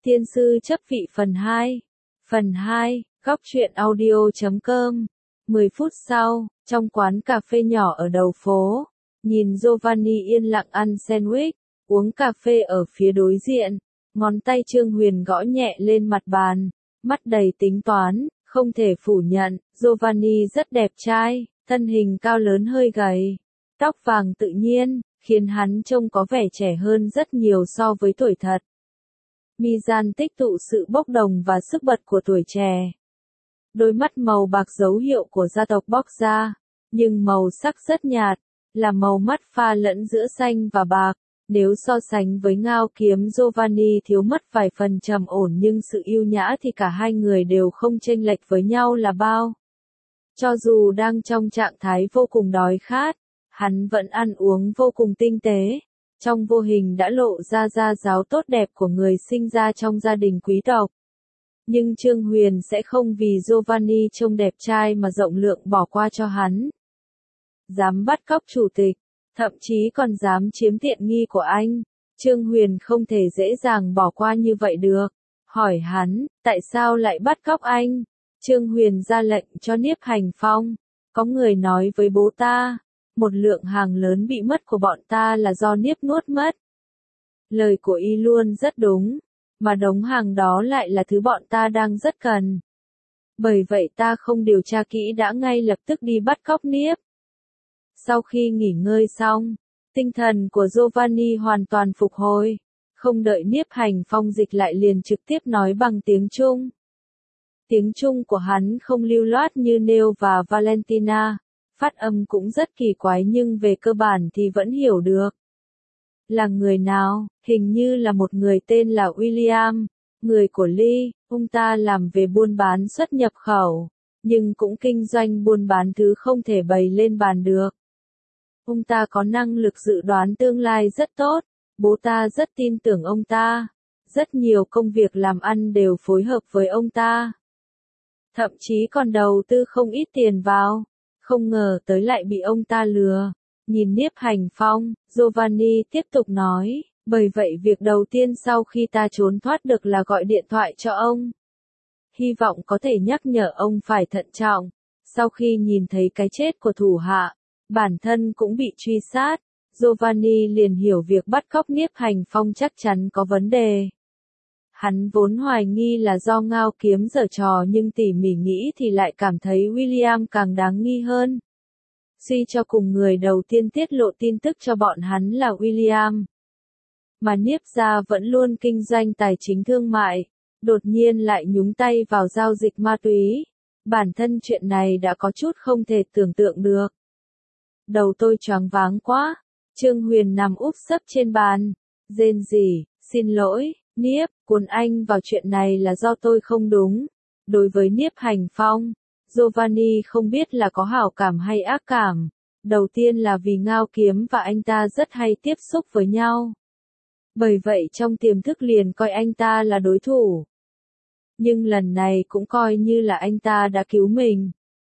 Tiên sư chấp vị phần 2. Phần 2, góc truyện audio.com. 10 phút sau, trong quán cà phê nhỏ ở đầu phố, nhìn Giovanni yên lặng ăn sandwich, uống cà phê ở phía đối diện, ngón tay Trương Huyền gõ nhẹ lên mặt bàn, mắt đầy tính toán, không thể phủ nhận, Giovanni rất đẹp trai, thân hình cao lớn hơi gầy, tóc vàng tự nhiên, khiến hắn trông có vẻ trẻ hơn rất nhiều so với tuổi thật. Mi-gian tích tụ sự bốc đồng và sức bật của tuổi trẻ. Đôi mắt màu bạc dấu hiệu của gia tộc Borgia, nhưng màu sắc rất nhạt, là màu mắt pha lẫn giữa xanh và bạc. Nếu so sánh với ngao kiếm Giovanni thiếu mất vài phần trầm ổn nhưng sự yêu nhã thì cả hai người đều không chênh lệch với nhau là bao. Cho dù đang trong trạng thái vô cùng đói khát, hắn vẫn ăn uống vô cùng tinh tế. Trong vô hình đã lộ ra gia giáo tốt đẹp của người sinh ra trong gia đình quý tộc. Nhưng Trương Huyền sẽ không vì Giovanni trông đẹp trai mà rộng lượng bỏ qua cho hắn. Dám bắt cóc chủ tịch, thậm chí còn dám chiếm tiện nghi của anh. Trương Huyền không thể dễ dàng bỏ qua như vậy được. Hỏi hắn, tại sao lại bắt cóc anh? Trương Huyền ra lệnh cho Niếp Hành Phong. Có người nói với bố ta, một lượng hàng lớn bị mất của bọn ta là do Niếp nuốt mất. Lời của y luôn rất đúng, mà đống hàng đó lại là thứ bọn ta đang rất cần. Bởi vậy ta không điều tra kỹ đã ngay lập tức đi bắt cóc Niếp. Sau khi nghỉ ngơi xong, tinh thần của Giovanni hoàn toàn phục hồi. Không đợi Niếp Hành Phong dịch lại liền trực tiếp nói bằng tiếng Trung. Tiếng Trung của hắn không lưu loát như Neil và Valentina, phát âm cũng rất kỳ quái nhưng về cơ bản thì vẫn hiểu được. Là người nào? Hình như là một người tên là William, người của Lee, ông ta làm về buôn bán xuất nhập khẩu, nhưng cũng kinh doanh buôn bán thứ không thể bày lên bàn được. Ông ta có năng lực dự đoán tương lai rất tốt, bố ta rất tin tưởng ông ta, rất nhiều công việc làm ăn đều phối hợp với ông ta. Thậm chí còn đầu tư không ít tiền vào, không ngờ tới lại bị ông ta lừa. Nhìn Niếp Hành Phong, Giovanni tiếp tục nói, bởi vậy việc đầu tiên sau khi ta trốn thoát được là gọi điện thoại cho ông. Hy vọng có thể nhắc nhở ông phải thận trọng, sau khi nhìn thấy cái chết của thủ hạ, bản thân cũng bị truy sát, Giovanni liền hiểu việc bắt cóc Niếp Hành Phong chắc chắn có vấn đề. Hắn vốn hoài nghi là do ngao kiếm giở trò nhưng tỉ mỉ nghĩ thì lại cảm thấy William càng đáng nghi hơn. Suy cho cùng người đầu tiên tiết lộ tin tức cho bọn hắn là William. Mà Niếp gia vẫn luôn kinh doanh tài chính thương mại, đột nhiên lại nhúng tay vào giao dịch ma túy. Bản thân chuyện này đã có chút không thể tưởng tượng được. Đầu tôi choáng váng quá. Trương Huyền nằm úp sấp trên bàn, rên rỉ, xin lỗi, Niếp, cuốn anh vào chuyện này là do tôi không đúng. Đối với Niếp Hành Phong, Giovanni không biết là có hảo cảm hay ác cảm. Đầu tiên là vì ngao kiếm và anh ta rất hay tiếp xúc với nhau. Bởi vậy trong tiềm thức liền coi anh ta là đối thủ. Nhưng lần này cũng coi như là anh ta đã cứu mình.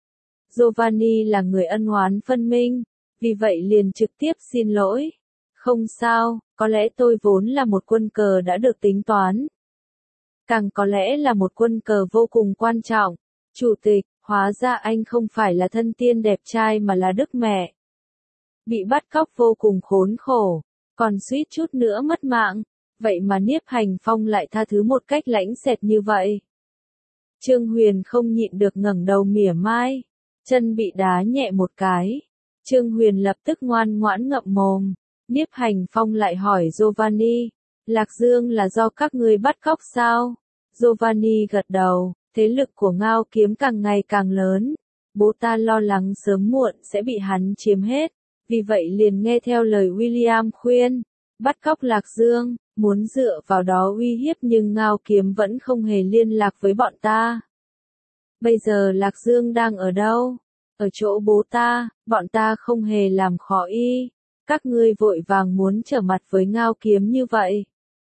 Giovanni là người ân oán phân minh, vì vậy liền trực tiếp xin lỗi. Không sao, có lẽ tôi vốn là một quân cờ đã được tính toán. Càng có lẽ là một quân cờ vô cùng quan trọng. Chủ tịch, hóa ra anh không phải là thân tiên đẹp trai mà là Đức Mẹ. Bị bắt cóc vô cùng khốn khổ, còn suýt chút nữa mất mạng, vậy mà Niếp Hành Phong lại tha thứ một cách lãnh xẹt như vậy. Trương Huyền không nhịn được ngẩng đầu mỉa mai, chân bị đá nhẹ một cái. Trương Huyền lập tức ngoan ngoãn ngậm mồm. Niếp Hành Phong lại hỏi Giovanni, Lạc Dương là do các ngươi bắt cóc sao? Giovanni gật đầu, thế lực của ngao kiếm càng ngày càng lớn. Bố ta lo lắng sớm muộn sẽ bị hắn chiếm hết, vì vậy liền nghe theo lời William khuyên, bắt cóc Lạc Dương, muốn dựa vào đó uy hiếp nhưng ngao kiếm vẫn không hề liên lạc với bọn ta. Bây giờ Lạc Dương đang ở đâu? Ở chỗ bố ta, bọn ta không hề làm khó y. Các ngươi vội vàng muốn trở mặt với ngao kiếm như vậy.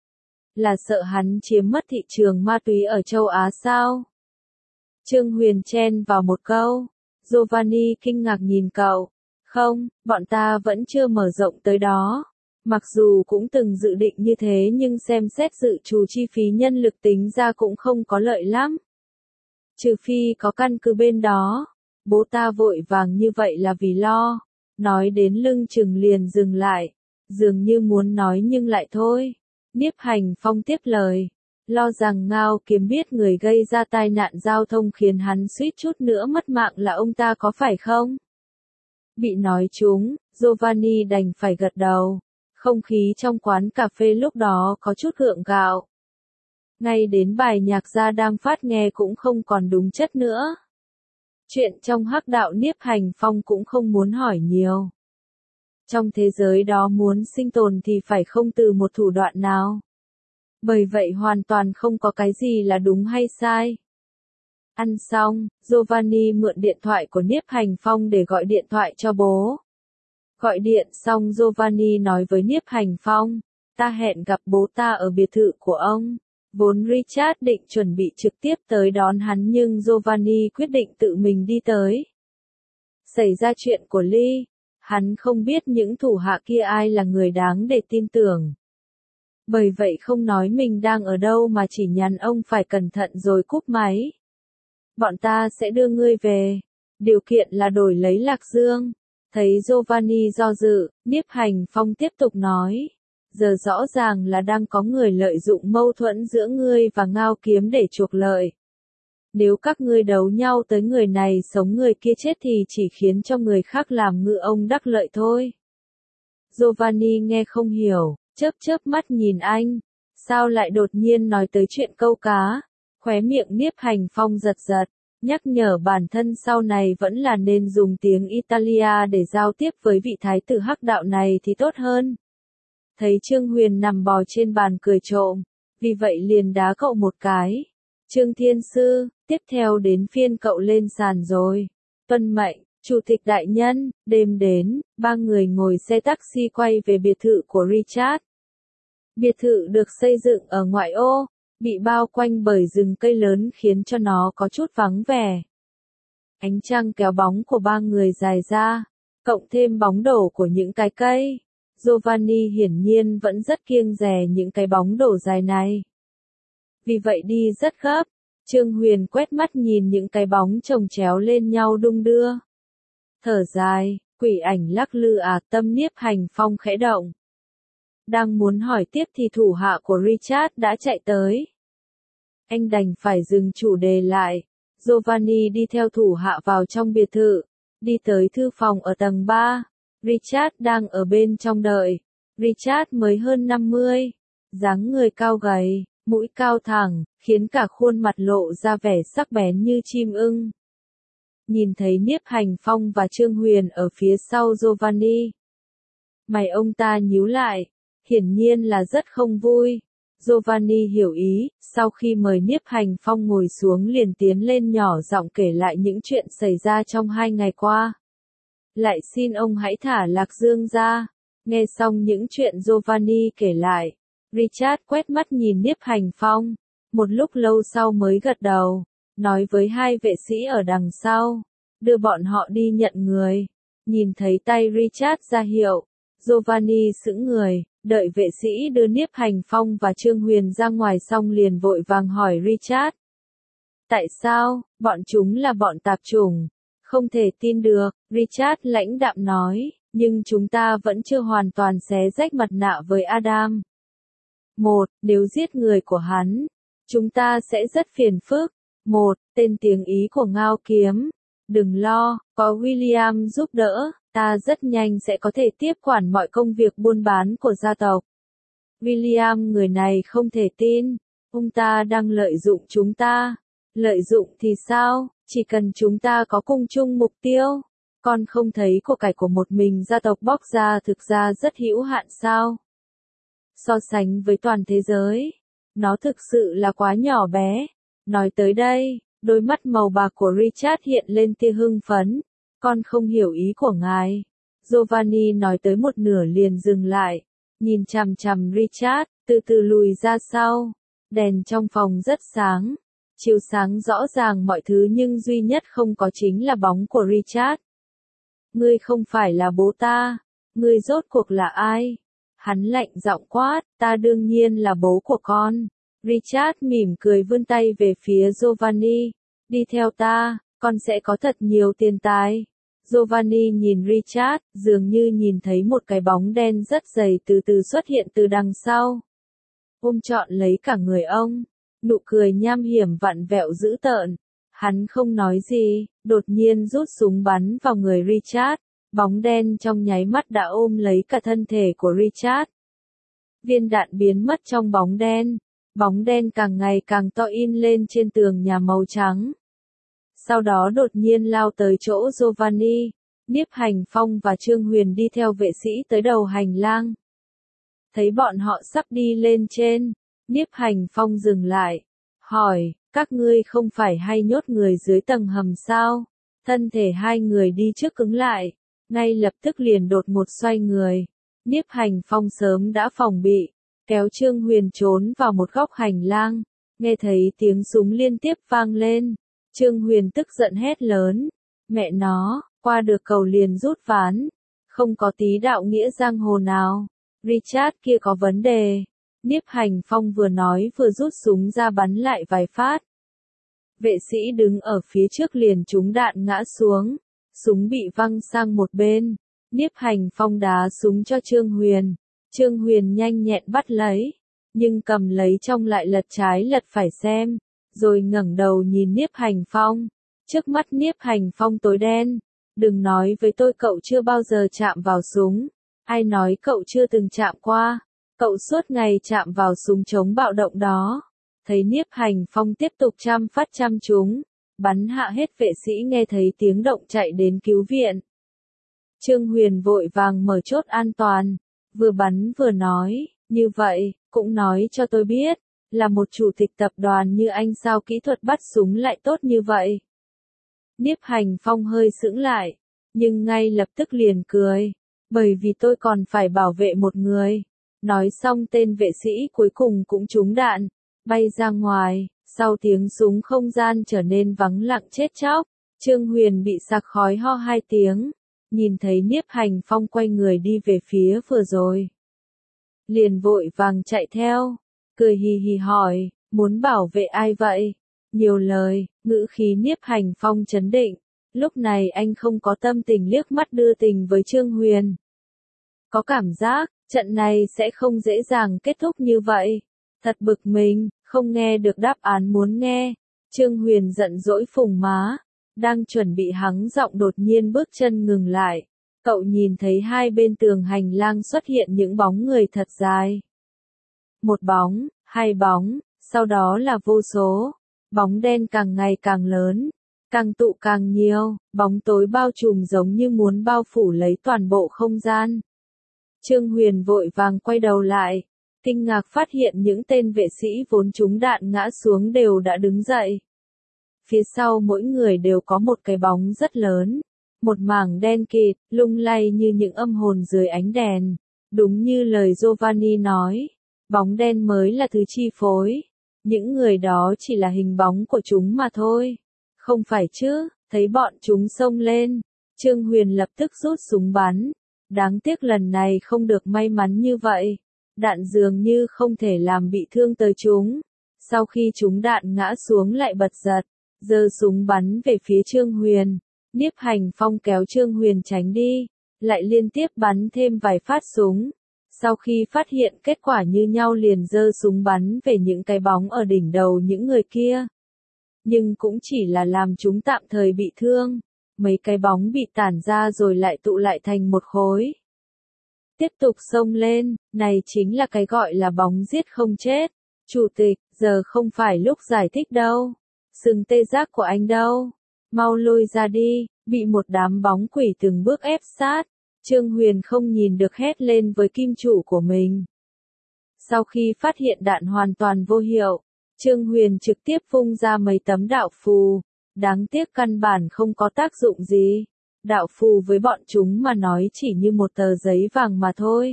Là sợ hắn chiếm mất thị trường ma túy ở châu Á sao? Trương Huyền chen vào một câu. Giovanni kinh ngạc nhìn cậu. Không, bọn ta vẫn chưa mở rộng tới đó. Mặc dù cũng từng dự định như thế nhưng xem xét dự trù chi phí nhân lực tính ra cũng không có lợi lắm. Trừ phi có căn cứ bên đó. Bố ta vội vàng như vậy là vì lo. Nói đến lưng chừng liền dừng lại. Dường như muốn nói nhưng lại thôi. Nhiếp Hành Phong tiếp lời. Lo rằng Ngao Kiếm biết người gây ra tai nạn giao thông khiến hắn suýt chút nữa mất mạng là ông ta có phải không? Bị nói trúng, Giovanni đành phải gật đầu. Không khí trong quán cà phê lúc đó có chút gượng gạo. Ngay đến bài nhạc gia đang phát nghe cũng không còn đúng chất nữa. Chuyện trong hắc đạo Nhiếp Hành Phong cũng không muốn hỏi nhiều. Trong thế giới đó muốn sinh tồn thì phải không từ một thủ đoạn nào. Bởi vậy hoàn toàn không có cái gì là đúng hay sai. Ăn xong, Giovanni mượn điện thoại của Nhiếp Hành Phong để gọi điện thoại cho bố. Gọi điện xong Giovanni nói với Nhiếp Hành Phong, ta hẹn gặp bố ta ở biệt thự của ông. Vốn Richard định chuẩn bị trực tiếp tới đón hắn nhưng Giovanni quyết định tự mình đi tới. Xảy ra chuyện của Lee, hắn không biết những thủ hạ kia ai là người đáng để tin tưởng. Bởi vậy không nói mình đang ở đâu mà chỉ nhắn ông phải cẩn thận rồi cúp máy. Bọn ta sẽ đưa ngươi về. Điều kiện là đổi lấy Lạc Dương. Thấy Giovanni do dự, Nhiếp Hành Phong tiếp tục nói. Giờ rõ ràng là đang có người lợi dụng mâu thuẫn giữa ngươi và Ngao Kiếm để chuộc lợi. Nếu các ngươi đấu nhau tới người này sống người kia chết thì chỉ khiến cho người khác làm ngư ông đắc lợi thôi. Giovanni nghe không hiểu, chớp chớp mắt nhìn anh. Sao lại đột nhiên nói tới chuyện câu cá? Khóe miệng Nhiếp Hành Phong giật giật, nhắc nhở bản thân sau này vẫn là nên dùng tiếng Italia để giao tiếp với vị thái tử hắc đạo này thì tốt hơn. Thấy Trương Huyền nằm bò trên bàn cười trộm, vì vậy liền đá cậu một cái. Trương Thiên Sư, tiếp theo đến phiên cậu lên sàn rồi. Tuân mệnh, Chủ tịch đại nhân. Đêm đến, ba người ngồi xe taxi quay về biệt thự của Richard. Biệt thự được xây dựng ở ngoại ô, bị bao quanh bởi rừng cây lớn khiến cho nó có chút vắng vẻ. Ánh trăng kéo bóng của ba người dài ra, cộng thêm bóng đổ của những cái cây. Giovanni hiển nhiên vẫn rất kiêng dè những cái bóng đổ dài này. Vì vậy đi rất gấp. Trương Huyền quét mắt nhìn những cái bóng chồng chéo lên nhau đung đưa. Thở dài, quỷ ảnh lắc lư tâm Nhiếp Hành Phong khẽ động. Đang muốn hỏi tiếp thì thủ hạ của Richard đã chạy tới. Anh đành phải dừng chủ đề lại. Giovanni đi theo thủ hạ vào trong biệt thự, đi tới thư phòng ở tầng 3. Richard đang ở bên trong đợi. Richard mới hơn 50, dáng người cao gầy, mũi cao thẳng, khiến cả khuôn mặt lộ ra vẻ sắc bén như chim ưng. Nhìn thấy Nhiếp Hành Phong và Trương Huyền ở phía sau Giovanni. Mày ông ta nhíu lại, hiển nhiên là rất không vui. Giovanni hiểu ý, sau khi mời Nhiếp Hành Phong ngồi xuống liền tiến lên nhỏ giọng kể lại những chuyện xảy ra trong 2 ngày qua. Lại xin ông hãy thả Lạc Dương ra. Nghe xong những chuyện Giovanni kể lại, Richard quét mắt nhìn Nhiếp Hành Phong, một lúc lâu sau mới gật đầu, nói với hai vệ sĩ ở đằng sau, đưa bọn họ đi nhận người. Nhìn thấy tay Richard ra hiệu, Giovanni sững người, đợi vệ sĩ đưa Nhiếp Hành Phong và Trương Huyền ra ngoài xong liền vội vàng hỏi Richard. Tại sao, bọn chúng là bọn tạp chủng? Không thể tin được, Richard lãnh đạm nói, nhưng chúng ta vẫn chưa hoàn toàn xé rách mặt nạ với Adam. Nếu giết người của hắn, chúng ta sẽ rất phiền phức. Tên tiếng Ý của Ngao Kiếm. Đừng lo, có William giúp đỡ, ta rất nhanh sẽ có thể tiếp quản mọi công việc buôn bán của gia tộc. William người này không thể tin, ông ta đang lợi dụng chúng ta. Lợi dụng thì sao, chỉ cần chúng ta có cùng chung mục tiêu. Con không thấy của cải của một mình gia tộc bóc ra thực ra rất hữu hạn sao? So sánh với toàn thế giới, nó thực sự là quá nhỏ bé. Nói tới đây, đôi mắt màu bạc của Richard hiện lên tia hưng phấn. Con không hiểu ý của ngài. Giovanni nói tới một nửa liền dừng lại, nhìn chằm chằm Richard, từ từ lùi ra sau. Đèn trong phòng rất sáng, chiếu sáng rõ ràng mọi thứ nhưng duy nhất không có chính là bóng của Richard. Ngươi không phải là bố ta, ngươi rốt cuộc là ai? Hắn lạnh giọng quát, ta đương nhiên là bố của con. Richard mỉm cười vươn tay về phía Giovanni, đi theo ta, con sẽ có thật nhiều tiền tài. Giovanni nhìn Richard, dường như nhìn thấy một cái bóng đen rất dày từ từ xuất hiện từ đằng sau. Ôm trọn lấy cả người ông, nụ cười nham hiểm vặn vẹo dữ tợn. Hắn không nói gì, đột nhiên rút súng bắn vào người Richard. Bóng đen trong nháy mắt đã ôm lấy cả thân thể của Richard. Viên đạn biến mất trong bóng đen càng ngày càng to in lên trên tường nhà màu trắng. Sau đó đột nhiên lao tới chỗ Giovanni, Nhiếp Hành Phong và Trương Huyền đi theo vệ sĩ tới đầu hành lang. Thấy bọn họ sắp đi lên trên, Nhiếp Hành Phong dừng lại, hỏi, các ngươi không phải hay nhốt người dưới tầng hầm sao? Thân thể hai người đi trước cứng lại, ngay lập tức liền đột ngột xoay người. Nhiếp Hành Phong sớm đã phòng bị, kéo Trương Huyền trốn vào một góc hành lang, nghe thấy tiếng súng liên tiếp vang lên. Trương Huyền tức giận hét lớn, mẹ nó, qua được cầu liền rút ván, không có tí đạo nghĩa giang hồ nào. Richard kia có vấn đề. Nhiếp Hành Phong vừa nói vừa rút súng ra bắn lại vài phát. Vệ sĩ đứng ở phía trước liền trúng đạn ngã xuống, súng bị văng sang một bên. Nhiếp Hành Phong đá súng cho Trương Huyền. Trương Huyền nhanh nhẹn bắt lấy, nhưng cầm lấy trong lại lật trái lật phải xem, rồi ngẩng đầu nhìn Nhiếp Hành Phong. Trước mắt Nhiếp Hành Phong tối đen. Đừng nói với tôi cậu chưa bao giờ chạm vào súng. Ai nói cậu chưa từng chạm qua? Cậu suốt ngày chạm vào súng chống bạo động đó. Thấy Nhiếp Hành Phong tiếp tục chăm phát chăm trúng, bắn hạ hết vệ sĩ nghe thấy tiếng động chạy đến cứu viện. Trương Huyền vội vàng mở chốt an toàn, vừa bắn vừa nói, như vậy, cũng nói cho tôi biết, là một chủ tịch tập đoàn như anh sao kỹ thuật bắt súng lại tốt như vậy. Nhiếp Hành Phong hơi sững lại, nhưng ngay lập tức liền cười, bởi vì tôi còn phải bảo vệ một người. Nói xong tên vệ sĩ cuối cùng cũng trúng đạn, bay ra ngoài, sau tiếng súng không gian trở nên vắng lặng chết chóc. Trương Huyền bị sặc khói ho 2 tiếng, nhìn thấy Nhiếp Hành Phong quay người đi về phía vừa rồi. Liền vội vàng chạy theo, cười hì hì hỏi, muốn bảo vệ ai vậy? Nhiều lời, ngữ khí Nhiếp Hành Phong trấn định, lúc này anh không có tâm tình liếc mắt đưa tình với Trương Huyền. Có cảm giác, trận này sẽ không dễ dàng kết thúc như vậy. Thật bực mình, không nghe được đáp án muốn nghe. Trương Huyền giận dỗi phùng má, đang chuẩn bị hắng giọng đột nhiên bước chân ngừng lại. Cậu nhìn thấy hai bên tường hành lang xuất hiện những bóng người thật dài. Một bóng, hai bóng, sau đó là vô số. Bóng đen càng ngày càng lớn, càng tụ càng nhiều, bóng tối bao trùm giống như muốn bao phủ lấy toàn bộ không gian. Trương Huyền vội vàng quay đầu lại, kinh ngạc phát hiện những tên vệ sĩ vốn trúng đạn ngã xuống đều đã đứng dậy. Phía sau mỗi người đều có một cái bóng rất lớn, một mảng đen kịt, lung lay như những âm hồn dưới ánh đèn. Đúng như lời Giovanni nói, bóng đen mới là thứ chi phối. Những người đó chỉ là hình bóng của chúng mà thôi. Không phải chứ, thấy bọn chúng xông lên, Trương Huyền lập tức rút súng bắn. Đáng tiếc lần này không được may mắn như vậy. Đạn dường như không thể làm bị thương tới chúng. Sau khi chúng đạn ngã xuống lại bật giật, giơ súng bắn về phía Trương Huyền. Nhiếp Hành Phong kéo Trương Huyền tránh đi, lại liên tiếp bắn thêm vài phát súng. Sau khi phát hiện kết quả như nhau liền giơ súng bắn về những cái bóng ở đỉnh đầu những người kia. Nhưng cũng chỉ là làm chúng tạm thời bị thương. Mấy cái bóng bị tản ra rồi lại tụ lại thành một khối. Tiếp tục xông lên, này chính là cái gọi là bóng giết không chết. Chủ tịch, giờ không phải lúc giải thích đâu. Sừng tê giác của anh đâu? Mau lui ra đi, bị một đám bóng quỷ từng bước ép sát. Trương Huyền không nhìn được hét lên với kim chủ của mình. Sau khi phát hiện đạn hoàn toàn vô hiệu, Trương Huyền trực tiếp vung ra mấy tấm đạo phù. Đáng tiếc căn bản không có tác dụng gì. Đạo phù với bọn chúng mà nói chỉ như một tờ giấy vàng mà thôi.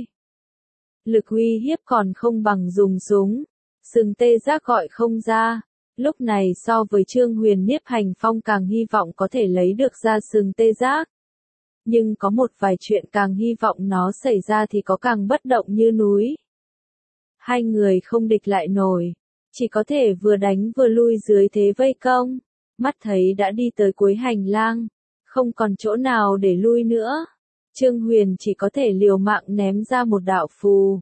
Lực uy hiếp còn không bằng dùng súng. Sừng tê giác gọi không ra. Lúc này so với Trương Huyền, Nhiếp Hành Phong càng hy vọng có thể lấy được ra sừng tê giác. Nhưng có một vài chuyện càng hy vọng nó xảy ra thì có càng bất động như núi. Hai người không địch lại nổi, chỉ có thể vừa đánh vừa lui dưới thế vây công. Mắt thấy đã đi tới cuối hành lang, không còn chỗ nào để lui nữa. Trương Huyền chỉ có thể liều mạng ném ra một đạo phù.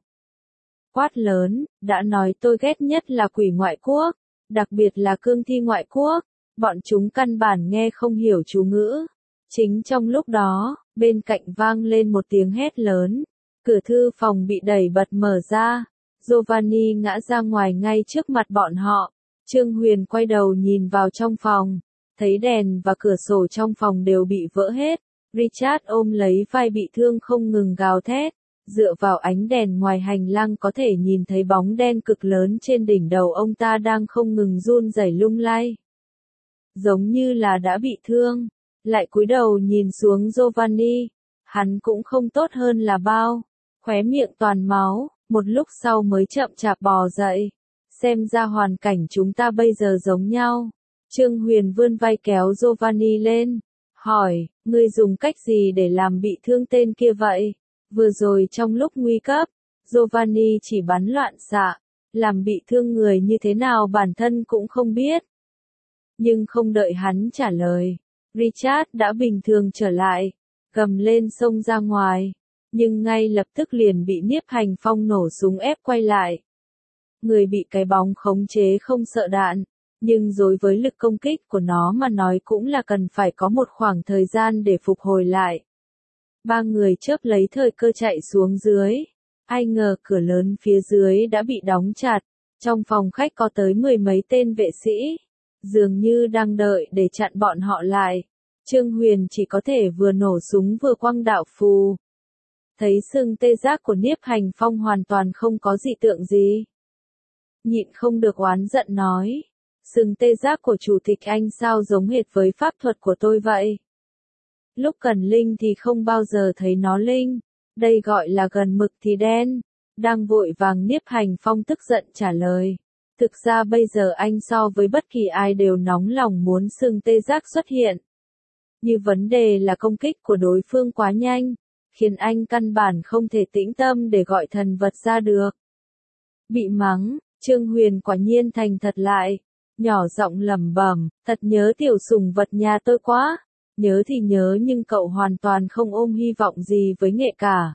Quát lớn, đã nói tôi ghét nhất là quỷ ngoại quốc, đặc biệt là cương thi ngoại quốc. Bọn chúng căn bản nghe không hiểu chú ngữ. Chính trong lúc đó, bên cạnh vang lên một tiếng hét lớn. Cửa thư phòng bị đẩy bật mở ra. Giovanni ngã ra ngoài ngay trước mặt bọn họ. Trương Huyền quay đầu nhìn vào trong phòng. Thấy đèn và cửa sổ trong phòng đều bị vỡ hết. Richard ôm lấy vai bị thương không ngừng gào thét. Dựa vào ánh đèn ngoài hành lang có thể nhìn thấy bóng đen cực lớn trên đỉnh đầu ông ta đang không ngừng run rẩy lung lay. Giống như là đã bị thương. Lại cúi đầu nhìn xuống Giovanni. Hắn cũng không tốt hơn là bao. Khóe miệng toàn máu, một lúc sau mới chậm chạp bò dậy. Xem ra hoàn cảnh chúng ta bây giờ giống nhau. Trương Huyền vươn vai kéo Giovanni lên. Hỏi, ngươi dùng cách gì để làm bị thương tên kia vậy? Vừa rồi trong lúc nguy cấp, Giovanni chỉ bắn loạn xạ. Làm bị thương người như thế nào bản thân cũng không biết. Nhưng không đợi hắn trả lời. Richard đã bình thường trở lại. Gầm lên xông ra ngoài. Nhưng ngay lập tức liền bị Niếp Hành Phong nổ súng ép quay lại. Người bị cái bóng khống chế không sợ đạn. Nhưng đối với lực công kích của nó mà nói cũng là cần phải có một khoảng thời gian để phục hồi lại. Ba người chớp lấy thời cơ chạy xuống dưới. Ai ngờ cửa lớn phía dưới đã bị đóng chặt. Trong phòng khách có tới 10 mấy tên vệ sĩ. Dường như đang đợi để chặn bọn họ lại. Trương Huyền chỉ có thể vừa nổ súng vừa quăng đạo phù. Thấy sừng tê giác của Niếp Hành Phong hoàn toàn không có dị tượng gì. Nhịn không được oán giận nói. Sừng tê giác của chủ tịch anh sao giống hệt với pháp thuật của tôi vậy? Lúc cần linh thì không bao giờ thấy nó linh. Đây gọi là gần mực thì đen. Đang vội vàng Niếp Hành Phong tức giận trả lời. Thực ra bây giờ anh so với bất kỳ ai đều nóng lòng muốn sừng tê giác xuất hiện. Như vấn đề là công kích của đối phương quá nhanh, khiến anh căn bản không thể tĩnh tâm để gọi thần vật ra được. Bị mắng, Trương Huyền quả nhiên thành thật lại, nhỏ giọng lẩm bẩm, thật nhớ tiểu sủng vật nhà tôi quá. Nhớ thì nhớ nhưng cậu hoàn toàn không ôm hy vọng gì với nghệ cả.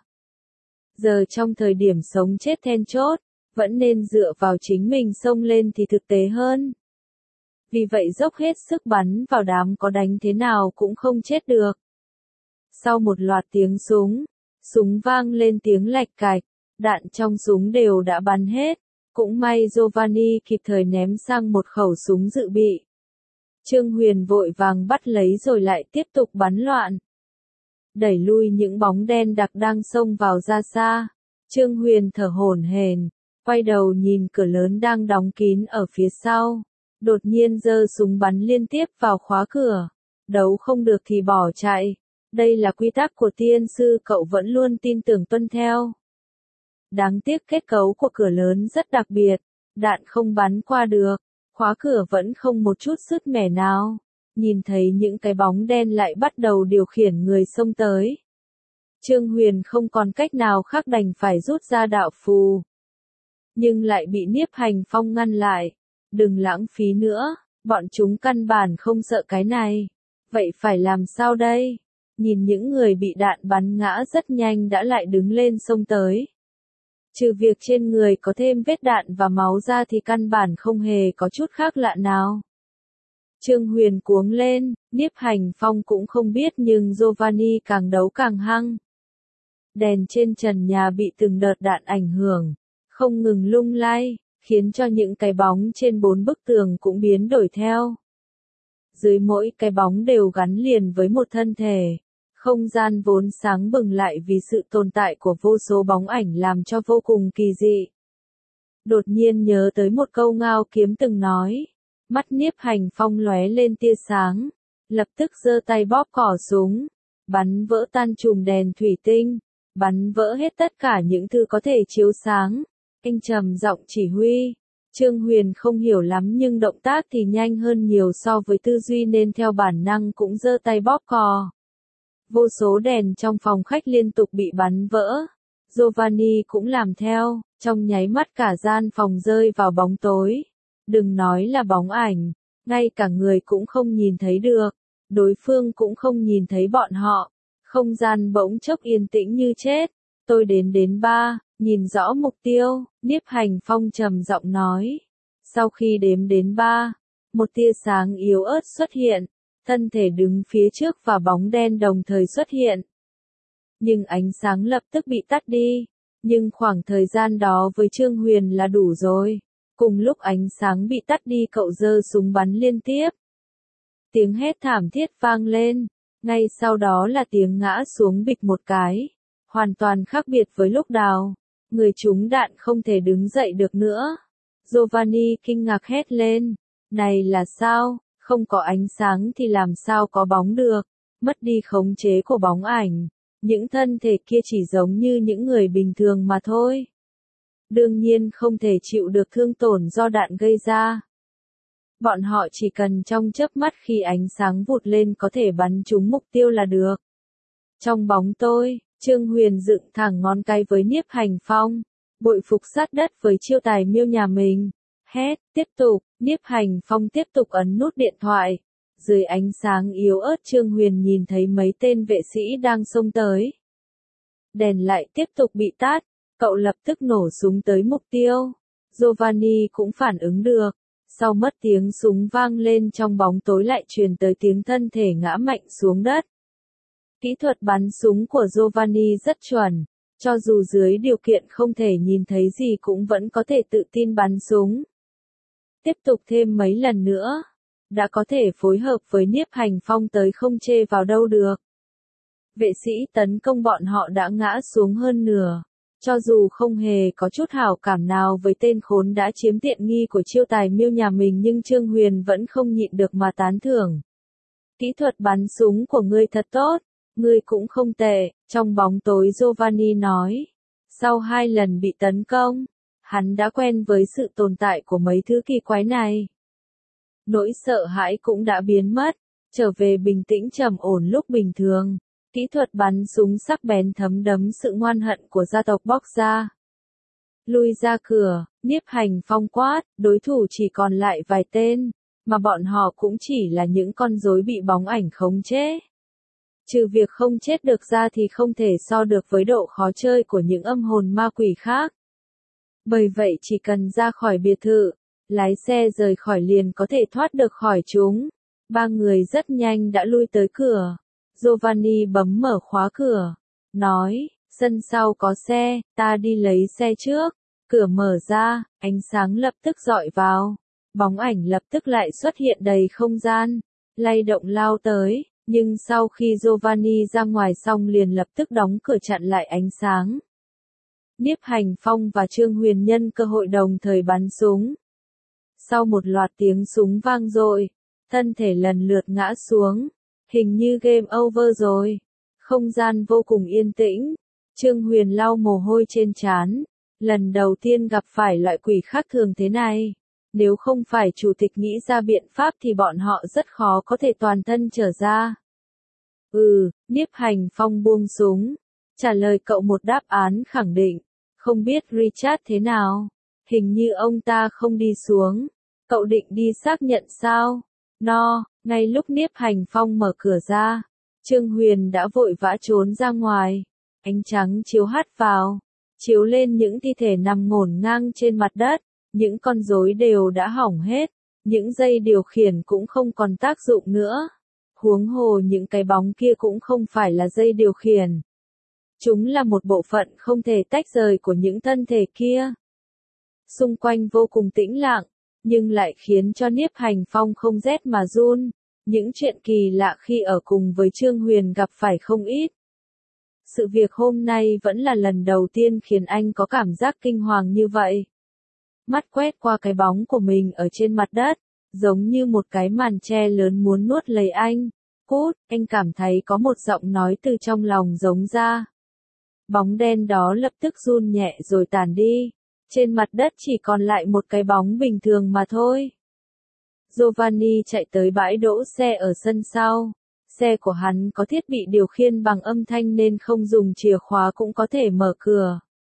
Giờ trong thời điểm sống chết then chốt, vẫn nên dựa vào chính mình xông lên thì thực tế hơn. Vì vậy dốc hết sức bắn vào đám có đánh thế nào cũng không chết được. Sau một loạt tiếng súng vang lên tiếng lạch cạch, đạn trong súng đều đã bắn hết. Cũng may Giovanni kịp thời ném sang một khẩu súng dự bị. Trương Huyền vội vàng bắt lấy rồi lại tiếp tục bắn loạn. Đẩy lui những bóng đen đặc đang xông vào ra xa. Trương Huyền thở hổn hển, quay đầu nhìn cửa lớn đang đóng kín ở phía sau. Đột nhiên giơ súng bắn liên tiếp vào khóa cửa. Đấu không được thì bỏ chạy. Đây là quy tắc của tiên sư cậu vẫn luôn tin tưởng tuân theo. Đáng tiếc kết cấu của cửa lớn rất đặc biệt. Đạn không bắn qua được. Khóa cửa vẫn không một chút sứt mẻ nào. Nhìn thấy những cái bóng đen lại bắt đầu điều khiển người xông tới. Trương Huyền không còn cách nào khác đành phải rút ra đạo phù. Nhưng lại bị Niếp Hành Phong ngăn lại. Đừng lãng phí nữa, bọn chúng căn bản không sợ cái này. Vậy phải làm sao đây? Nhìn những người bị đạn bắn ngã rất nhanh đã lại đứng lên xông tới. Trừ việc trên người có thêm vết đạn và máu ra thì căn bản không hề có chút khác lạ nào. Trương Huyền cuống lên, Niếp Hành Phong cũng không biết nhưng Giovanni càng đấu càng hăng. Đèn trên trần nhà bị từng đợt đạn ảnh hưởng, không ngừng lung lay, khiến cho những cái bóng trên 4 bức tường cũng biến đổi theo. Dưới mỗi cái bóng đều gắn liền với một thân thể. Không gian vốn sáng bừng lại vì sự tồn tại của vô số bóng ảnh làm cho vô cùng kỳ dị. Đột nhiên nhớ tới một câu Ngao Kiếm từng nói. Mắt Niếp Hành Phong lóe lên tia sáng. Lập tức giơ tay bóp cò súng. Bắn vỡ tan chùm đèn thủy tinh. Bắn vỡ hết tất cả những thứ có thể chiếu sáng. Anh trầm giọng chỉ huy. Trương Huyền không hiểu lắm nhưng động tác thì nhanh hơn nhiều so với tư duy nên theo bản năng cũng giơ tay bóp cò. Vô số đèn trong phòng khách liên tục bị bắn vỡ. Giovanni cũng làm theo, trong nháy mắt cả gian phòng rơi vào bóng tối. Đừng nói là bóng ảnh, ngay cả người cũng không nhìn thấy được, đối phương cũng không nhìn thấy bọn họ. Không gian bỗng chốc yên tĩnh như chết. Tôi đến ba, nhìn rõ mục tiêu, Nhiếp Hành Phong trầm giọng nói. Sau khi đếm đến ba, một tia sáng yếu ớt xuất hiện, thân thể đứng phía trước và bóng đen đồng thời xuất hiện. Nhưng ánh sáng lập tức bị tắt đi. Nhưng khoảng thời gian đó với Trương Huyền là đủ rồi. Cùng lúc ánh sáng bị tắt đi cậu giơ súng bắn liên tiếp. Tiếng hét thảm thiết vang lên. Ngay sau đó là tiếng ngã xuống bịch một cái. Hoàn toàn khác biệt với lúc đầu. Người trúng đạn không thể đứng dậy được nữa. Giovanni kinh ngạc hét lên. Này là sao? Không có ánh sáng thì làm sao có bóng được? Mất đi khống chế của bóng ảnh. Những thân thể kia chỉ giống như những người bình thường mà thôi. Đương nhiên không thể chịu được thương tổn do đạn gây ra. Bọn họ chỉ cần trong chớp mắt khi ánh sáng vụt lên có thể bắn trúng mục tiêu là được. Trong bóng tối, Trương Huyền dựng thẳng ngón cái với Nhiếp Hành Phong, bội phục sát đất với chiêu tài miêu nhà mình. Hét, tiếp tục, Nhiếp Hành Phong tiếp tục ấn nút điện thoại. Dưới ánh sáng yếu ớt Trương Huyền nhìn thấy mấy tên vệ sĩ đang xông tới. Đèn lại tiếp tục bị tắt, cậu lập tức nổ súng tới mục tiêu. Giovanni cũng phản ứng được. Sau mất tiếng súng vang lên trong bóng tối lại truyền tới tiếng thân thể ngã mạnh xuống đất. Kỹ thuật bắn súng của Giovanni rất chuẩn, cho dù dưới điều kiện không thể nhìn thấy gì cũng vẫn có thể tự tin bắn súng. Tiếp tục thêm mấy lần nữa, đã có thể phối hợp với Nhiếp Hành Phong tới không chê vào đâu được. Vệ sĩ tấn công bọn họ đã ngã xuống hơn nửa. Cho dù không hề có chút hảo cảm nào với tên khốn đã chiếm tiện nghi của chiêu tài miêu nhà mình nhưng Trương Huyền vẫn không nhịn được mà tán thưởng. Kỹ thuật bắn súng của ngươi thật tốt, ngươi cũng không tệ, trong bóng tối Giovanni nói. Sau 2 lần bị tấn công, hắn đã quen với sự tồn tại của mấy thứ kỳ quái này. Nỗi sợ hãi cũng đã biến mất, trở về bình tĩnh trầm ổn lúc bình thường. Kỹ thuật bắn súng sắc bén thấm đẫm sự ngoan hận của gia tộc Bóc ra. Lui ra cửa, Nhiếp Hành Phong quát, đối thủ chỉ còn lại vài tên, mà bọn họ cũng chỉ là những con rối bị bóng ảnh khống chế. Trừ việc không chết được ra thì không thể so được với độ khó chơi của những âm hồn ma quỷ khác. Bởi vậy chỉ cần ra khỏi biệt thự, lái xe rời khỏi liền có thể thoát được khỏi chúng. 3 người rất nhanh đã lui tới cửa. Giovanni bấm mở khóa cửa, nói, sân sau có xe, ta đi lấy xe trước. Cửa mở ra, ánh sáng lập tức dọi vào. Bóng ảnh lập tức lại xuất hiện đầy không gian, lay động lao tới, nhưng sau khi Giovanni ra ngoài xong liền lập tức đóng cửa chặn lại ánh sáng. Nhiếp Hành Phong và Trương Huyền nhân cơ hội đồng thời bắn súng. Sau một loạt tiếng súng vang dội, thân thể lần lượt ngã xuống. Hình như game over rồi. Không gian vô cùng yên tĩnh. Trương Huyền lau mồ hôi trên trán. Lần đầu tiên gặp phải loại quỷ khác thường thế này. Nếu không phải chủ tịch nghĩ ra biện pháp thì bọn họ rất khó có thể toàn thân trở ra. Nhiếp Hành Phong buông súng. Trả lời cậu một đáp án khẳng định. Không biết Richard thế nào. Hình như ông ta không đi xuống. Cậu định đi xác nhận sao? No. Ngay lúc Nhiếp Hành Phong mở cửa ra, Trương Huyền đã vội vã trốn ra ngoài. Ánh trắng chiếu hắt vào, chiếu lên những thi thể nằm ngổn ngang trên mặt đất, những con rối đều đã hỏng hết, những dây điều khiển cũng không còn tác dụng nữa. Huống hồ những cái bóng kia cũng không phải là dây điều khiển. Chúng là một bộ phận không thể tách rời của những thân thể kia. Xung quanh vô cùng tĩnh lặng, nhưng lại khiến cho Nhiếp Hành Phong không rét mà run. Những chuyện kỳ lạ khi ở cùng với Trương Huyền gặp phải không ít. Sự việc hôm nay vẫn là lần đầu tiên khiến anh có cảm giác kinh hoàng như vậy. Mắt quét qua cái bóng của mình ở trên mặt đất, giống như một cái màn che lớn muốn nuốt lấy anh. Cút, anh cảm thấy có một giọng nói từ trong lòng giống ra. Bóng đen đó lập tức run nhẹ rồi tàn đi. Trên mặt đất chỉ còn lại một cái bóng bình thường mà thôi. Giovanni chạy tới bãi đỗ xe ở sân sau. Xe của hắn có thiết bị điều khiển bằng âm thanh nên không dùng chìa khóa cũng có thể mở cửa.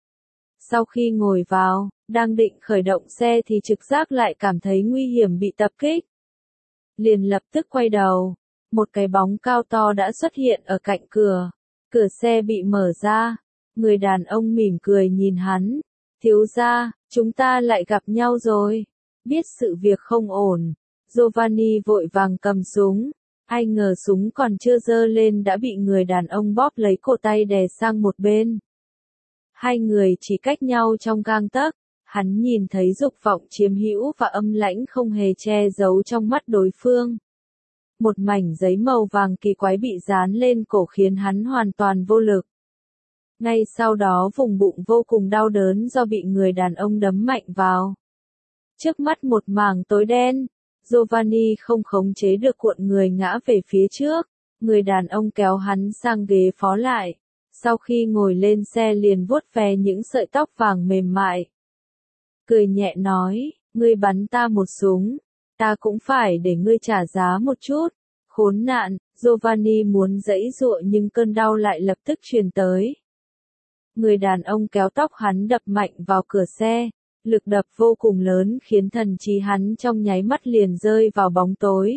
Sau khi ngồi vào, đang định khởi động xe thì trực giác lại cảm thấy nguy hiểm bị tập kích. Liền lập tức quay đầu, một cái bóng cao to đã xuất hiện ở cạnh cửa. Cửa xe bị mở ra, người đàn ông mỉm cười nhìn hắn. Thiếu gia, chúng ta lại gặp nhau rồi. Biết sự việc không ổn, Giovanni vội vàng cầm súng. Ai ngờ súng còn chưa giơ lên đã bị người đàn ông bóp lấy cổ tay đè sang một bên. Hai người chỉ cách nhau trong gang tấc, hắn nhìn thấy dục vọng chiếm hữu và âm lãnh không hề che giấu trong mắt đối phương. Một mảnh giấy màu vàng kỳ quái bị dán lên cổ khiến hắn hoàn toàn vô lực. Ngay sau đó vùng bụng vô cùng đau đớn do bị người đàn ông đấm mạnh vào. Trước mắt một mảng tối đen, Giovanni không khống chế được cuộn người ngã về phía trước, người đàn ông kéo hắn sang ghế phó lại. Sau khi ngồi lên xe liền vuốt ve những sợi tóc vàng mềm mại. Cười nhẹ nói, ngươi bắn ta một súng, ta cũng phải để ngươi trả giá một chút. Khốn nạn, Giovanni muốn giãy giụa nhưng cơn đau lại lập tức truyền tới. Người đàn ông kéo tóc hắn đập mạnh vào cửa xe, lực đập vô cùng lớn khiến thần trí hắn trong nháy mắt liền rơi vào bóng tối.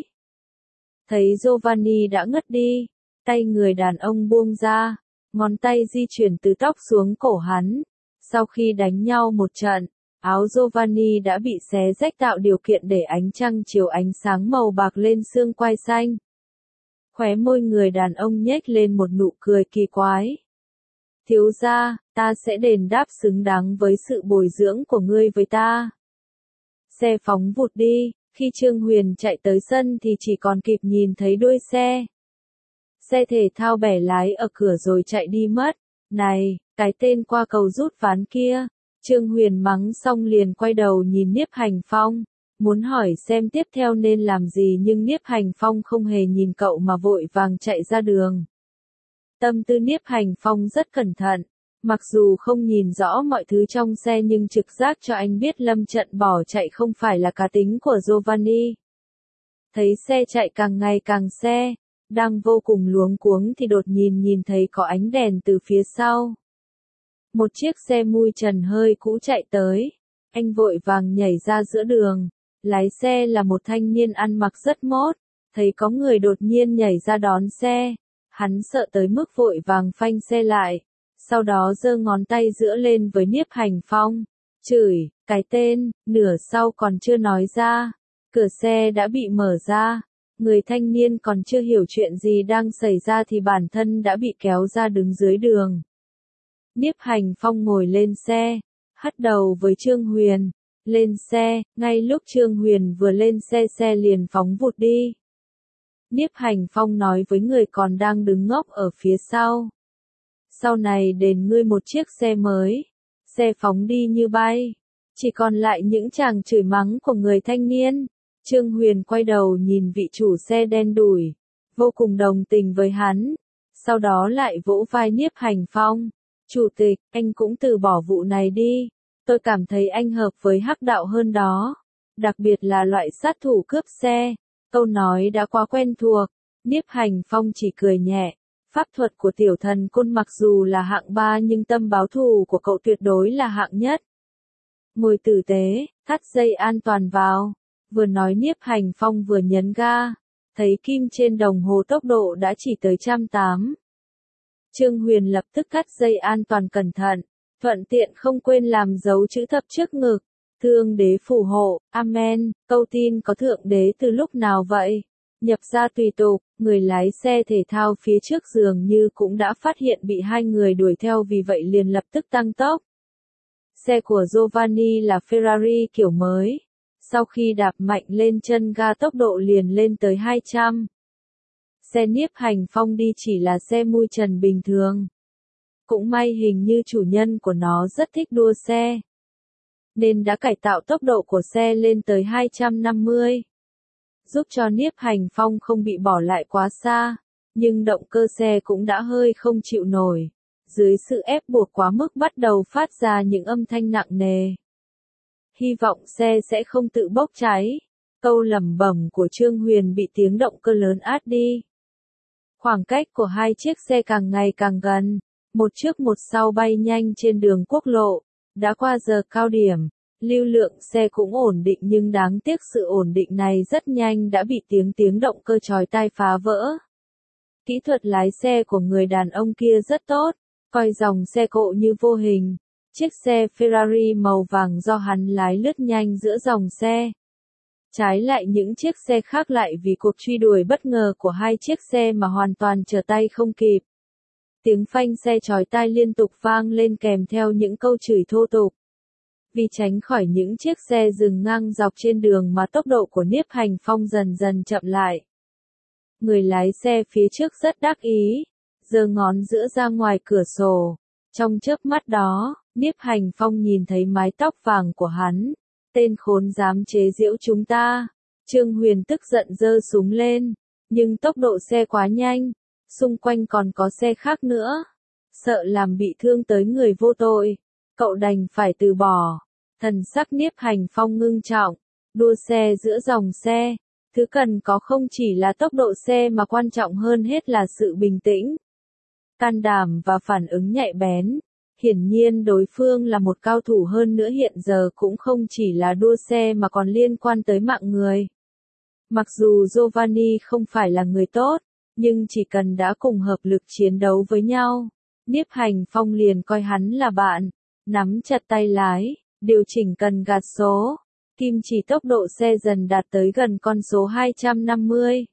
Thấy Giovanni đã ngất đi, tay người đàn ông buông ra, ngón tay di chuyển từ tóc xuống cổ hắn. Sau khi đánh nhau một trận, áo Giovanni đã bị xé rách tạo điều kiện để ánh trăng chiếu ánh sáng màu bạc lên xương quai xanh. Khóe môi người đàn ông nhếch lên một nụ cười kỳ quái. Thiếu gia, ta sẽ đền đáp xứng đáng với sự bồi dưỡng của ngươi với ta. Xe phóng vụt đi, khi Trương Huyền chạy tới sân thì chỉ còn kịp nhìn thấy đuôi xe. Xe thể thao bẻ lái ở cửa rồi chạy đi mất. Này, cái tên qua cầu rút ván kia. Trương Huyền mắng xong liền quay đầu nhìn Niếp Hành Phong. Muốn hỏi xem tiếp theo nên làm gì nhưng Niếp Hành Phong không hề nhìn cậu mà vội vàng chạy ra đường. Tâm tư Niếp Hành Phong rất cẩn thận. Mặc dù không nhìn rõ mọi thứ trong xe nhưng trực giác cho anh biết Lâm Trận bỏ chạy không phải là cá tính của Giovanni. Thấy xe chạy càng ngày càng xe, đang vô cùng luống cuống thì đột nhiên nhìn thấy có ánh đèn từ phía sau. Một chiếc xe mui trần hơi cũ chạy tới, anh vội vàng nhảy ra giữa đường, lái xe là một thanh niên ăn mặc rất mốt, thấy có người đột nhiên nhảy ra đón xe, hắn sợ tới mức vội vàng phanh xe lại, sau đó giơ ngón tay giữa lên với Niếp Hành Phong, chửi, cái tên, nửa sau còn chưa nói ra, cửa xe đã bị mở ra. Người thanh niên còn chưa hiểu chuyện gì đang xảy ra thì bản thân đã bị kéo ra đứng dưới đường. Niếp Hành Phong ngồi lên xe, hất đầu với Trương Huyền. Lên xe, ngay lúc Trương Huyền vừa lên xe xe liền phóng vụt đi. Niếp Hành Phong nói với người còn đang đứng ngốc ở phía sau. Sau này đền ngươi một chiếc xe mới. Xe phóng đi như bay. Chỉ còn lại những tràng chửi mắng của người thanh niên. Trương Huyền quay đầu nhìn vị chủ xe đen đủi, vô cùng đồng tình với hắn, sau đó lại vỗ vai Niếp Hành Phong. Chủ tịch, anh cũng từ bỏ vụ này đi, tôi cảm thấy anh hợp với hắc đạo hơn đó, đặc biệt là loại sát thủ cướp xe, câu nói đã quá quen thuộc, Niếp Hành Phong chỉ cười nhẹ, pháp thuật của tiểu thần côn mặc dù là hạng 3 nhưng tâm báo thù của cậu tuyệt đối là hạng nhất. Ngồi tử tế, thắt dây an toàn vào. Vừa nói Niếp Hành Phong vừa nhấn ga, thấy kim trên đồng hồ tốc độ đã chỉ tới 180. Trương Huyền lập tức cắt dây an toàn cẩn thận, thuận tiện không quên làm dấu chữ thập trước ngực. Thương đế phù hộ, amen, câu tin có thượng đế từ lúc nào vậy? Nhập ra tùy tục, người lái xe thể thao phía trước dường như cũng đã phát hiện bị hai người đuổi theo vì vậy liền lập tức tăng tốc. Xe của Giovanni là Ferrari kiểu mới. Sau khi đạp mạnh lên chân ga tốc độ liền lên tới 200. Xe Niếp Hành Phong đi chỉ là xe mui trần bình thường. Cũng may hình như chủ nhân của nó rất thích đua xe, nên đã cải tạo tốc độ của xe lên tới 250. Giúp cho Niếp Hành Phong không bị bỏ lại quá xa, nhưng động cơ xe cũng đã hơi không chịu nổi. Dưới sự ép buộc quá mức bắt đầu phát ra những âm thanh nặng nề. Hy vọng xe sẽ không tự bốc cháy. Câu lẩm bẩm của Trương Huyền bị tiếng động cơ lớn át đi. Khoảng cách của hai chiếc xe càng ngày càng gần, một trước một sau bay nhanh trên đường quốc lộ. Đã qua giờ cao điểm, lưu lượng xe cũng ổn định nhưng đáng tiếc sự ổn định này rất nhanh đã bị tiếng động cơ chói tai phá vỡ. Kỹ thuật lái xe của người đàn ông kia rất tốt, coi dòng xe cộ như vô hình. Chiếc xe Ferrari màu vàng do hắn lái lướt nhanh giữa dòng xe. Trái lại những chiếc xe khác lại vì cuộc truy đuổi bất ngờ của hai chiếc xe mà hoàn toàn trở tay không kịp. Tiếng phanh xe chói tai liên tục vang lên kèm theo những câu chửi thô tục. Vì tránh khỏi những chiếc xe dừng ngang dọc trên đường mà tốc độ của Niếp Hành Phong dần dần chậm lại. Người lái xe phía trước rất đắc ý, giơ ngón giữa ra ngoài cửa sổ. Trong chớp mắt đó, Niếp Hành Phong nhìn thấy mái tóc vàng của hắn. Tên khốn dám chế giễu chúng ta. Trương Huyền tức giận giơ súng lên, nhưng tốc độ xe quá nhanh, xung quanh còn có xe khác nữa. Sợ làm bị thương tới người vô tội, cậu đành phải từ bỏ. Thần sắc Niếp Hành Phong ngưng trọng, đua xe giữa dòng xe. Thứ cần có không chỉ là tốc độ xe mà quan trọng hơn hết là sự bình tĩnh, can đảm và phản ứng nhạy bén. Hiển nhiên đối phương là một cao thủ hơn nữa, hiện giờ cũng không chỉ là đua xe mà còn liên quan tới mạng người. Mặc dù Giovanni không phải là người tốt, nhưng chỉ cần đã cùng hợp lực chiến đấu với nhau, Niếp Hành Phong liền coi hắn là bạn, nắm chặt tay lái, điều chỉnh cần gạt số. Kim chỉ tốc độ xe dần đạt tới gần con số 250.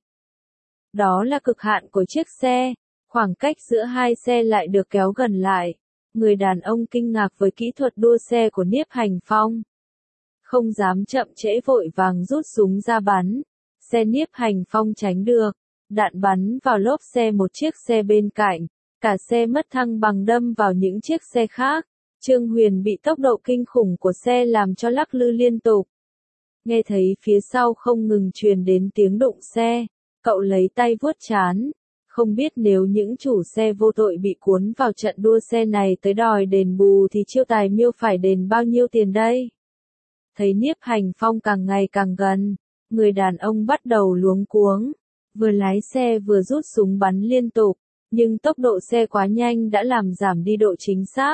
Đó là cực hạn của chiếc xe, khoảng cách giữa hai xe lại được kéo gần lại. Người đàn ông kinh ngạc với kỹ thuật đua xe của Niếp Hành Phong. Không dám chậm trễ vội vàng rút súng ra bắn. Xe Niếp Hành Phong tránh được. Đạn bắn vào lốp xe một chiếc xe bên cạnh. Cả xe mất thăng bằng đâm vào những chiếc xe khác. Trương Huyền bị tốc độ kinh khủng của xe làm cho lắc lư liên tục. Nghe thấy phía sau không ngừng truyền đến tiếng đụng xe. Cậu lấy tay vuốt trán. Không biết nếu những chủ xe vô tội bị cuốn vào trận đua xe này tới đòi đền bù thì Chiêu Tài Miêu phải đền bao nhiêu tiền đây? Thấy Niếp Hành Phong càng ngày càng gần, người đàn ông bắt đầu luống cuống, vừa lái xe vừa rút súng bắn liên tục, nhưng tốc độ xe quá nhanh đã làm giảm đi độ chính xác,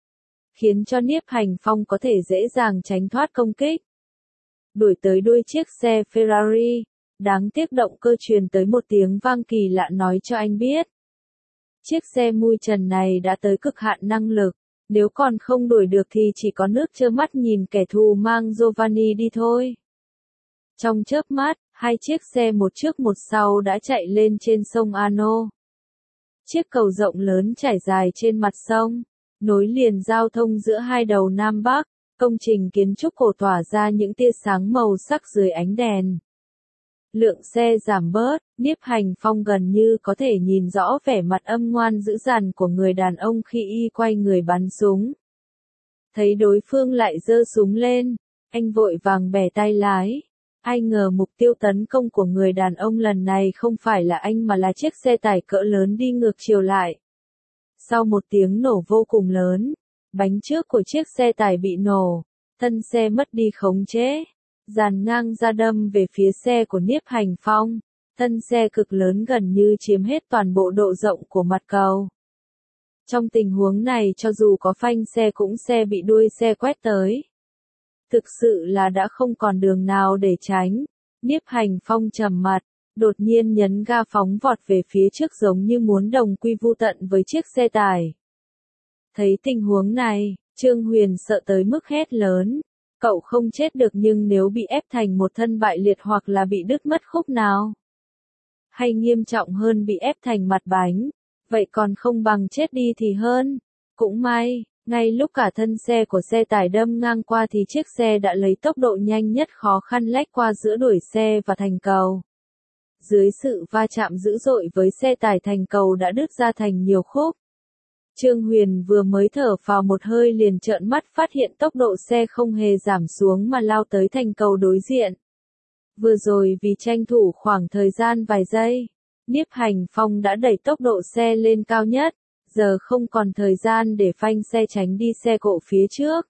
khiến cho Niếp Hành Phong có thể dễ dàng tránh thoát công kích. Đuổi tới đuôi chiếc xe Ferrari. Đáng tiếc động cơ truyền tới một tiếng vang kỳ lạ nói cho anh biết. Chiếc xe mui trần này đã tới cực hạn năng lực, nếu còn không đuổi được thì chỉ có nước trơ mắt nhìn kẻ thù mang Giovanni đi thôi. Trong chớp mắt, hai chiếc xe một trước một sau đã chạy lên trên sông Arno. Chiếc cầu rộng lớn trải dài trên mặt sông, nối liền giao thông giữa hai đầu Nam Bắc, công trình kiến trúc cổ tỏa ra những tia sáng màu sắc dưới ánh đèn. Lượng xe giảm bớt, Niếp Hành Phong gần như có thể nhìn rõ vẻ mặt âm ngoan dữ dằn của người đàn ông khi y quay người bắn súng. Thấy đối phương lại giơ súng lên, anh vội vàng bẻ tay lái. Ai ngờ mục tiêu tấn công của người đàn ông lần này không phải là anh mà là chiếc xe tải cỡ lớn đi ngược chiều lại. Sau một tiếng nổ vô cùng lớn, bánh trước của chiếc xe tải bị nổ, thân xe mất đi khống chế. Dàn ngang ra đâm về phía xe của Niếp Hành Phong, thân xe cực lớn gần như chiếm hết toàn bộ độ rộng của mặt cầu. Trong tình huống này cho dù có phanh xe cũng sẽ bị đuôi xe quét tới. Thực sự là đã không còn đường nào để tránh. Niếp Hành Phong trầm mặt, đột nhiên nhấn ga phóng vọt về phía trước giống như muốn đồng quy vu tận với chiếc xe tải. Thấy tình huống này, Trương Huyền sợ tới mức hét lớn. Cậu không chết được nhưng nếu bị ép thành một thân bại liệt hoặc là bị đứt mất khúc nào, hay nghiêm trọng hơn bị ép thành mặt bánh, vậy còn không bằng chết đi thì hơn. Cũng may, ngay lúc cả thân xe của xe tải đâm ngang qua thì chiếc xe đã lấy tốc độ nhanh nhất khó khăn lách qua giữa đuổi xe và thành cầu. Dưới sự va chạm dữ dội với xe tải, thành cầu đã đứt ra thành nhiều khúc. Trương Huyền vừa mới thở phào một hơi liền trợn mắt phát hiện tốc độ xe không hề giảm xuống mà lao tới thành cầu đối diện. Vừa rồi vì tranh thủ khoảng thời gian vài giây, Niếp Hành Phong đã đẩy tốc độ xe lên cao nhất, giờ không còn thời gian để phanh xe tránh đi xe cộ phía trước.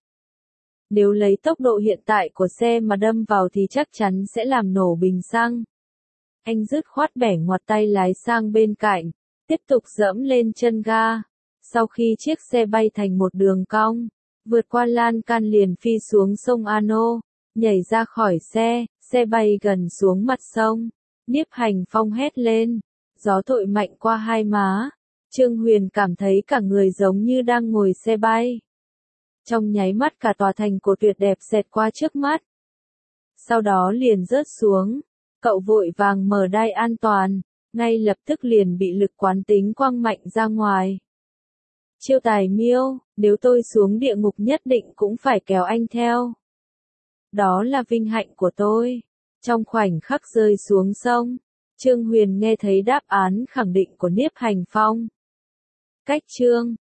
Nếu lấy tốc độ hiện tại của xe mà đâm vào thì chắc chắn sẽ làm nổ bình xăng. Anh dứt khoát bẻ ngoặt tay lái sang bên cạnh, tiếp tục dẫm lên chân ga. Sau khi chiếc xe bay thành một đường cong, vượt qua lan can liền phi xuống sông Ano, nhảy ra khỏi xe, xe bay gần xuống mặt sông. Nhiếp Hành Phong hét lên, gió thổi mạnh qua hai má. Trương Huyền cảm thấy cả người giống như đang ngồi xe bay. Trong nháy mắt cả tòa thành cổ tuyệt đẹp xẹt qua trước mắt. Sau đó liền rớt xuống. Cậu vội vàng mở đai an toàn, ngay lập tức liền bị lực quán tính quăng mạnh ra ngoài. Chiêu Tài Miêu, nếu tôi xuống địa ngục nhất định cũng phải kéo anh theo. Đó là vinh hạnh của tôi. Trong khoảnh khắc rơi xuống sông, Trương Huyền nghe thấy đáp án khẳng định của Nhiếp Hành Phong. Cách chương